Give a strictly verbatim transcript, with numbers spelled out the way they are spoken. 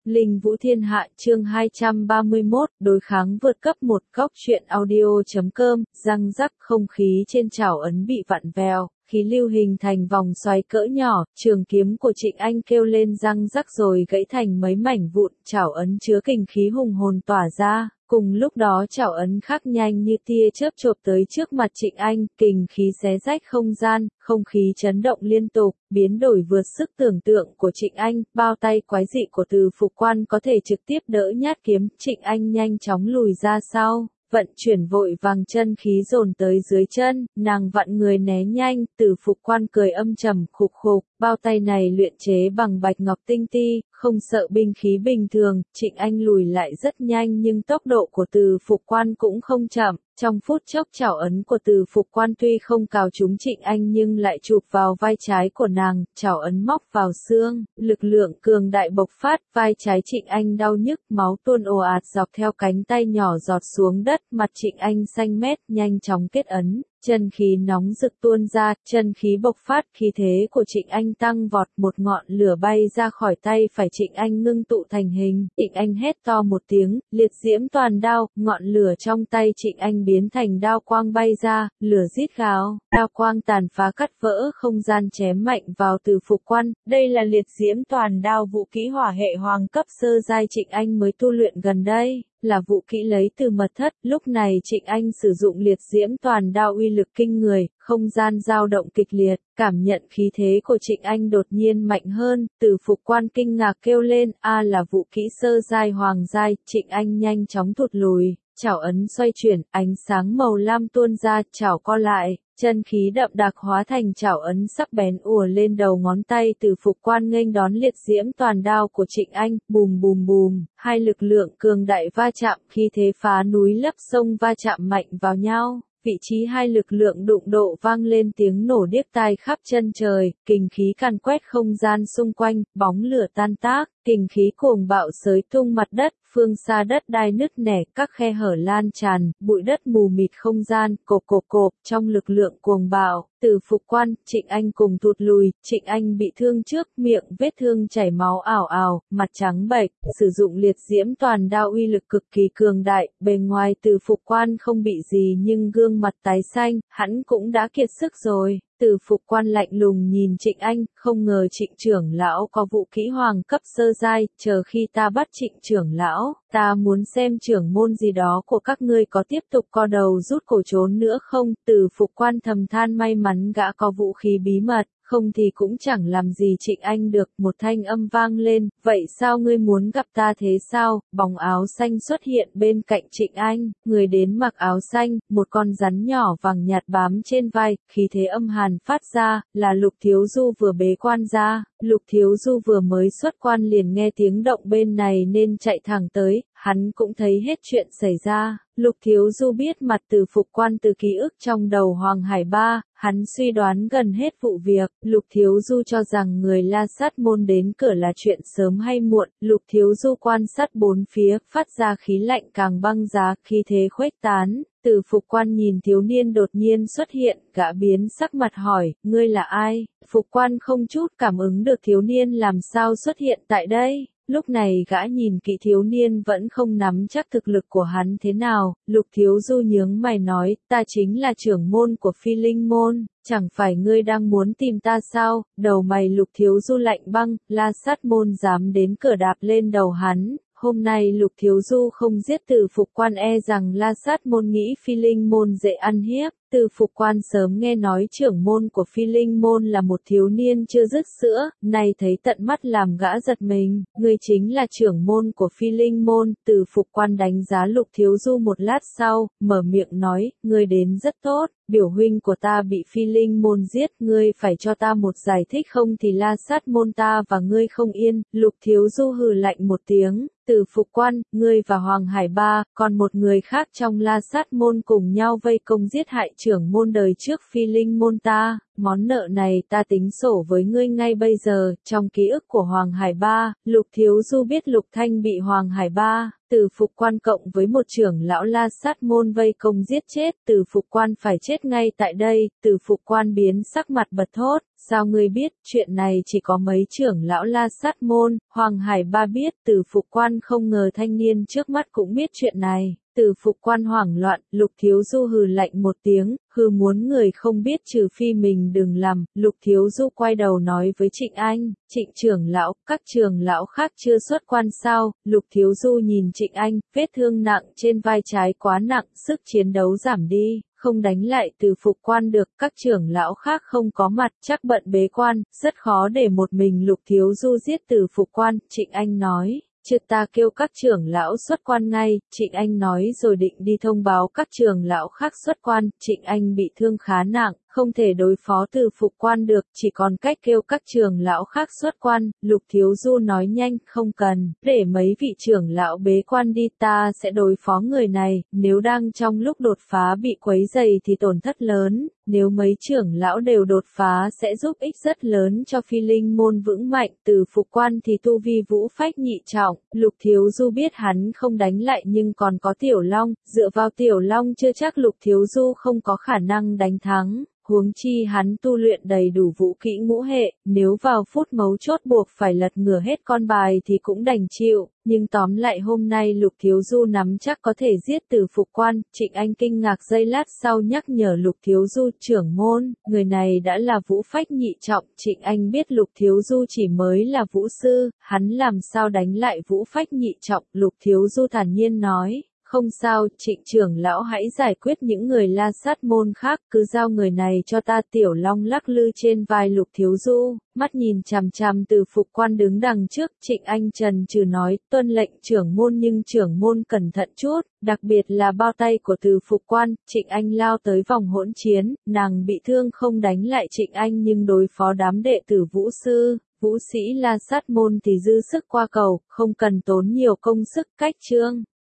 Linh Vũ Thiên Hạ chương hai trăm ba mươi mốt, đối kháng vượt cấp một góc truyện audio.com, răng rắc không khí trên chảo ấn bị vặn vẹo, khí lưu hình thành vòng xoáy cỡ nhỏ, trường kiếm của Trịnh Anh kêu lên răng rắc rồi gãy thành mấy mảnh vụn, chảo ấn chứa kình khí hùng hồn tỏa ra. Cùng lúc đó chảo ấn khắc nhanh như tia chớp chộp tới trước mặt Trịnh Anh, kình khí xé rách không gian, không khí chấn động liên tục, biến đổi vượt sức tưởng tượng của Trịnh Anh, bao tay quái dị của Từ Phục Quan có thể trực tiếp đỡ nhát kiếm, Trịnh Anh nhanh chóng lùi ra sau. Vận chuyển vội vàng chân khí dồn tới dưới chân, nàng vặn người né nhanh, Từ Phục Quan cười âm trầm khục khục, bao tay này luyện chế bằng bạch ngọc tinh ti, không sợ binh khí bình thường, Trịnh Anh lùi lại rất nhanh nhưng tốc độ của Từ Phục Quan cũng không chậm. Trong phút chốc chảo ấn của Từ Phục Quan tuy không cào trúng Trịnh Anh nhưng lại chụp vào vai trái của nàng, chảo ấn móc vào xương, lực lượng cường đại bộc phát, vai trái Trịnh Anh đau nhức, máu tuôn ồ ạt dọc theo cánh tay nhỏ giọt xuống đất, mặt Trịnh Anh xanh mét, nhanh chóng kết ấn. Chân khí nóng rực tuôn ra, chân khí bộc phát, khí thế của Trịnh Anh tăng vọt, một ngọn lửa bay ra khỏi tay phải Trịnh Anh ngưng tụ thành hình, Trịnh Anh hét to một tiếng, liệt diễm toàn đao, ngọn lửa trong tay Trịnh Anh biến thành đao quang bay ra, lửa rít gào, đao quang tàn phá cắt vỡ không gian chém mạnh vào Từ Phục Quan, đây là liệt diễm toàn đao vũ kỹ hỏa hệ hoàng cấp sơ giai Trịnh Anh mới tu luyện gần đây. Là vũ kỹ lấy từ mật thất, lúc này Trịnh Anh sử dụng liệt diễm toàn đao uy lực kinh người, không gian dao động kịch liệt, cảm nhận khí thế của Trịnh Anh đột nhiên mạnh hơn, Từ Phục Quan kinh ngạc kêu lên, a là vũ kỹ sơ giai hoàng giai, Trịnh Anh nhanh chóng thụt lùi, chảo ấn xoay chuyển, ánh sáng màu lam tuôn ra, chảo co lại. Chân khí đậm đặc hóa thành chảo ấn sắc bén ùa lên đầu ngón tay, Từ Phục Quan nghênh đón liệt diễm toàn đao của Trịnh Anh, bùm bùm bùm, hai lực lượng cường đại va chạm, khi thế phá núi lấp sông va chạm mạnh vào nhau. Vị trí hai lực lượng đụng độ vang lên tiếng nổ điếc tai khắp chân trời, kình khí càn quét không gian xung quanh, bóng lửa tan tác, kình khí cuồng bạo xới tung mặt đất, phương xa đất đai nứt nẻ, các khe hở lan tràn, bụi đất mù mịt không gian, cộp cộp cộp, trong lực lượng cuồng bạo. Từ Phục Quan, Trịnh Anh cùng thụt lùi, Trịnh Anh bị thương trước, miệng vết thương chảy máu ảo ảo, mặt trắng bệch, sử dụng liệt diễm toàn đao uy lực cực kỳ cường đại, bề ngoài Từ Phục Quan không bị gì nhưng gương mặt tái xanh, hắn cũng đã kiệt sức rồi. Từ Phục Quan lạnh lùng nhìn Trịnh Anh, không ngờ Trịnh trưởng lão có vũ kỹ hoàng cấp sơ giai, chờ khi ta bắt Trịnh trưởng lão, ta muốn xem trưởng môn gì đó của các ngươi có tiếp tục co đầu rút cổ trốn nữa không. Từ Phục Quan thầm than may mắn gã có vũ khí bí mật, không thì cũng chẳng làm gì Trịnh Anh được. Một thanh âm vang lên, vậy sao ngươi muốn gặp ta thế sao? Bóng áo xanh xuất hiện bên cạnh Trịnh Anh, người đến mặc áo xanh, một con rắn nhỏ vàng nhạt bám trên vai, khí thế âm hàn phát ra, là Lục Thiếu Du vừa bế quan ra. Lục Thiếu Du vừa mới xuất quan liền nghe tiếng động bên này nên chạy thẳng tới, hắn cũng thấy hết chuyện xảy ra. Lục Thiếu Du biết mặt Từ Phục Quan từ ký ức trong đầu Hoàng Hải Ba, hắn suy đoán gần hết vụ việc. Lục Thiếu Du cho rằng người La Sát môn đến cửa là chuyện sớm hay muộn. Lục Thiếu Du quan sát bốn phía, phát ra khí lạnh càng băng giá, khí thế khuếch tán. Từ Phục Quan nhìn thiếu niên đột nhiên xuất hiện, gã biến sắc mặt hỏi, ngươi là ai? Phục Quan không chút cảm ứng được thiếu niên làm sao xuất hiện tại đây. Lúc này gã nhìn kỹ thiếu niên vẫn không nắm chắc thực lực của hắn thế nào. Lục Thiếu Du nhướng mày nói, ta chính là trưởng môn của Phi Linh môn, chẳng phải ngươi đang muốn tìm ta sao? Đầu mày Lục Thiếu Du lạnh băng, La Sát môn dám đến cửa đạp lên đầu hắn. Hôm nay Lục Thiếu Du không giết Từ Phục Quan e rằng La Sát môn nghĩ Phi Linh môn dễ ăn hiếp. Từ Phục Quan sớm nghe nói trưởng môn của Phi Linh môn là một thiếu niên chưa dứt sữa, nay thấy tận mắt làm gã giật mình, ngươi chính là trưởng môn của Phi Linh môn. Từ Phục Quan đánh giá Lục Thiếu Du một lát sau, mở miệng nói, ngươi đến rất tốt, biểu huynh của ta bị Phi Linh môn giết, ngươi phải cho ta một giải thích không thì La Sát môn ta và ngươi không yên. Lục Thiếu Du hừ lạnh một tiếng. Từ Phục Quan, ngươi và Hoàng Hải Ba, còn một người khác trong La Sát môn cùng nhau vây công giết hại trưởng môn đời trước Phi Linh môn ta, món nợ này ta tính sổ với ngươi ngay bây giờ. Trong ký ức của Hoàng Hải Ba, Lục Thiếu Du biết Lục Thanh bị Hoàng Hải Ba, Từ Phục Quan cộng với một trưởng lão La Sát môn vây công giết chết, Từ Phục Quan phải chết ngay tại đây. Từ Phục Quan biến sắc mặt bật thốt, sao ngươi biết? Chuyện này chỉ có mấy trưởng lão La Sát môn. Hoàng Hải Ba biết. Từ Phục Quan không ngờ thanh niên trước mắt cũng biết chuyện này. Từ Phục Quan hoảng loạn. Lục Thiếu Du hừ lạnh một tiếng, hừ muốn người không biết trừ phi mình đừng làm. Lục Thiếu Du quay đầu nói với Trịnh Anh, Trịnh trưởng lão, các trưởng lão khác chưa xuất quan sao? Lục Thiếu Du nhìn Trịnh Anh, vết thương nặng trên vai trái quá nặng, sức chiến đấu giảm đi, không đánh lại Từ Phục Quan được. Các trưởng lão khác không có mặt, chắc bận bế quan, rất khó để một mình Lục Thiếu Du giết Từ Phục Quan. Trịnh Anh nói, chứ ta kêu các trưởng lão xuất quan ngay. Trịnh Anh nói rồi định đi thông báo các trưởng lão khác xuất quan. Trịnh Anh bị thương khá nặng, không thể đối phó Từ Phục Quan được, chỉ còn cách kêu các trưởng lão khác xuất quan. Lục Thiếu Du nói nhanh, không cần, để mấy vị trưởng lão bế quan đi, ta sẽ đối phó người này. Nếu đang trong lúc đột phá bị quấy rầy thì tổn thất lớn, nếu mấy trưởng lão đều đột phá sẽ giúp ích rất lớn cho Phi Linh môn vững mạnh. Từ Phục Quan thì tu vi vũ phách nhị trọng, Lục Thiếu Du biết hắn không đánh lại nhưng còn có Tiểu Long, dựa vào Tiểu Long chưa chắc Lục Thiếu Du không có khả năng đánh thắng. Huống chi hắn tu luyện đầy đủ vũ kỹ ngũ hệ, nếu vào phút mấu chốt buộc phải lật ngửa hết con bài thì cũng đành chịu. Nhưng tóm lại hôm nay Lục Thiếu Du nắm chắc có thể giết Từ Phục Quan. Trịnh Anh kinh ngạc giây lát sau nhắc nhở Lục Thiếu Du, trưởng môn, người này đã là vũ phách nhị trọng. Trịnh Anh biết Lục Thiếu Du chỉ mới là vũ sư, hắn làm sao đánh lại vũ phách nhị trọng. Lục Thiếu Du thản nhiên nói, không sao, Trịnh trưởng lão hãy giải quyết những người La Sát môn khác, cứ giao người này cho ta. Tiểu Long lắc lư trên vai Lục Thiếu Du, mắt nhìn chằm chằm Từ Phục Quan đứng đằng trước. Trịnh Anh trần trừ nói, tuân lệnh trưởng môn, nhưng trưởng môn cẩn thận chút, đặc biệt là bao tay của Từ Phục Quan. Trịnh Anh lao tới vòng hỗn chiến, nàng bị thương không đánh lại Trịnh Anh nhưng đối phó đám đệ tử vũ sư, vũ sĩ La Sát môn thì dư sức qua cầu, không cần tốn nhiều công sức. Cách chương